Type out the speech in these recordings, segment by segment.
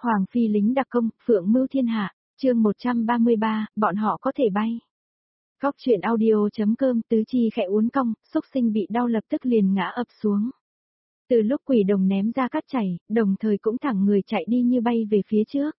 Hoàng phi lính đặc công, phượng mưu thiên hạ, chương 133, bọn họ có thể bay. Góc truyện audio.com tứ chi khẽ uốn cong, xúc sinh bị đau lập tức liền ngã ập xuống. Từ lúc quỷ đồng ném ra cát chảy, đồng thời cũng thẳng người chạy đi như bay về phía trước.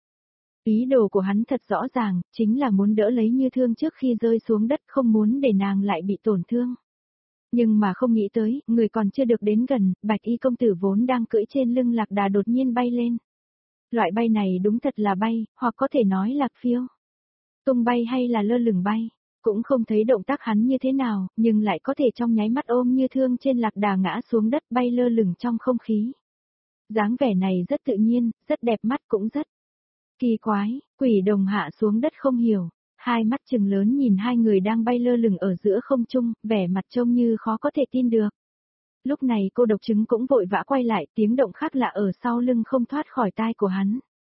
Ý đồ của hắn thật rõ ràng, chính là muốn đỡ lấy Như Thương trước khi rơi xuống đất, không muốn để nàng lại bị tổn thương. Nhưng mà không nghĩ tới, người còn chưa được đến gần, Bạch Y công tử vốn đang cưỡi trên lưng Lạc Đà đột nhiên bay lên. Loại bay này đúng thật là bay, hoặc có thể nói là phiêu. Tung bay hay là lơ lửng bay, cũng không thấy động tác hắn như thế nào, nhưng lại có thể trong nháy mắt ôm Như Thương trên Lạc Đà ngã xuống đất bay lơ lửng trong không khí. Dáng vẻ này rất tự nhiên, rất đẹp mắt cũng rất kỳ quái. Quỷ đồng hạ xuống đất không hiểu, hai mắt trừng lớn nhìn hai người đang bay lơ lửng ở giữa không trung, vẻ mặt trông như khó có thể tin được. Lúc này cô độc trứng cũng vội vã quay lại, tiếng động khác lạ ở sau lưng không thoát khỏi tai của hắn.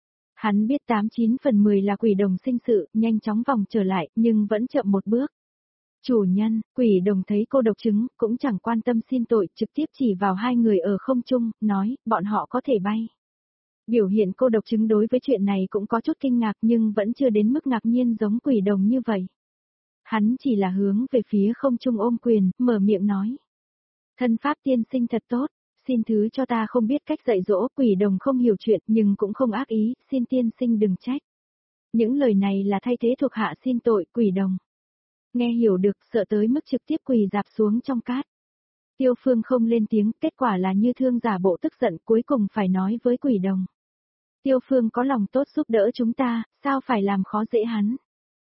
Hắn biết 89 phần 10 là quỷ đồng sinh sự, nhanh chóng vòng trở lại, nhưng vẫn chậm một bước. Chủ nhân, quỷ đồng thấy cô độc trứng, cũng chẳng quan tâm xin tội, trực tiếp chỉ vào hai người ở không trung, nói, bọn họ có thể bay. Biểu hiện cô độc trứng đối với chuyện này cũng có chút kinh ngạc nhưng vẫn chưa đến mức ngạc nhiên giống quỷ đồng như vậy. Hắn chỉ là hướng về phía không trung ôm quyền, mở miệng nói. Thân pháp tiên sinh thật tốt, xin thứ cho ta không biết cách dạy dỗ. Quỷ đồng không hiểu chuyện nhưng cũng không ác ý, xin tiên sinh đừng trách. Những lời này là thay thế thuộc hạ xin tội. Quỷ đồng nghe hiểu được, sợ tới mức trực tiếp quỳ dạp xuống trong cát. Tiêu Phương không lên tiếng, kết quả là Như Thương giả bộ tức giận, cuối cùng phải nói với quỷ đồng. Tiêu Phương có lòng tốt giúp đỡ chúng ta, sao phải làm khó dễ hắn.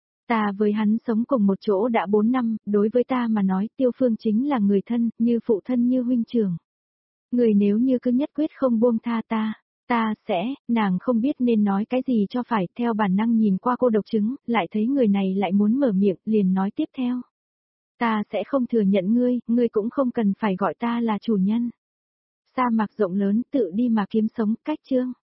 Ta với hắn sống cùng một chỗ đã 4 năm, đối với ta mà nói Tiêu Phương chính là người thân, như phụ thân như huynh trưởng. Người nếu như cứ nhất quyết không buông tha ta sẽ, nàng không biết nên nói cái gì cho phải, theo bản năng nhìn qua cô độc trứng, lại thấy người này lại muốn mở miệng, liền nói tiếp theo. Ta sẽ không thừa nhận ngươi cũng không cần phải gọi ta là chủ nhân. Sa mạc rộng lớn, tự đi mà kiếm sống, cách chương.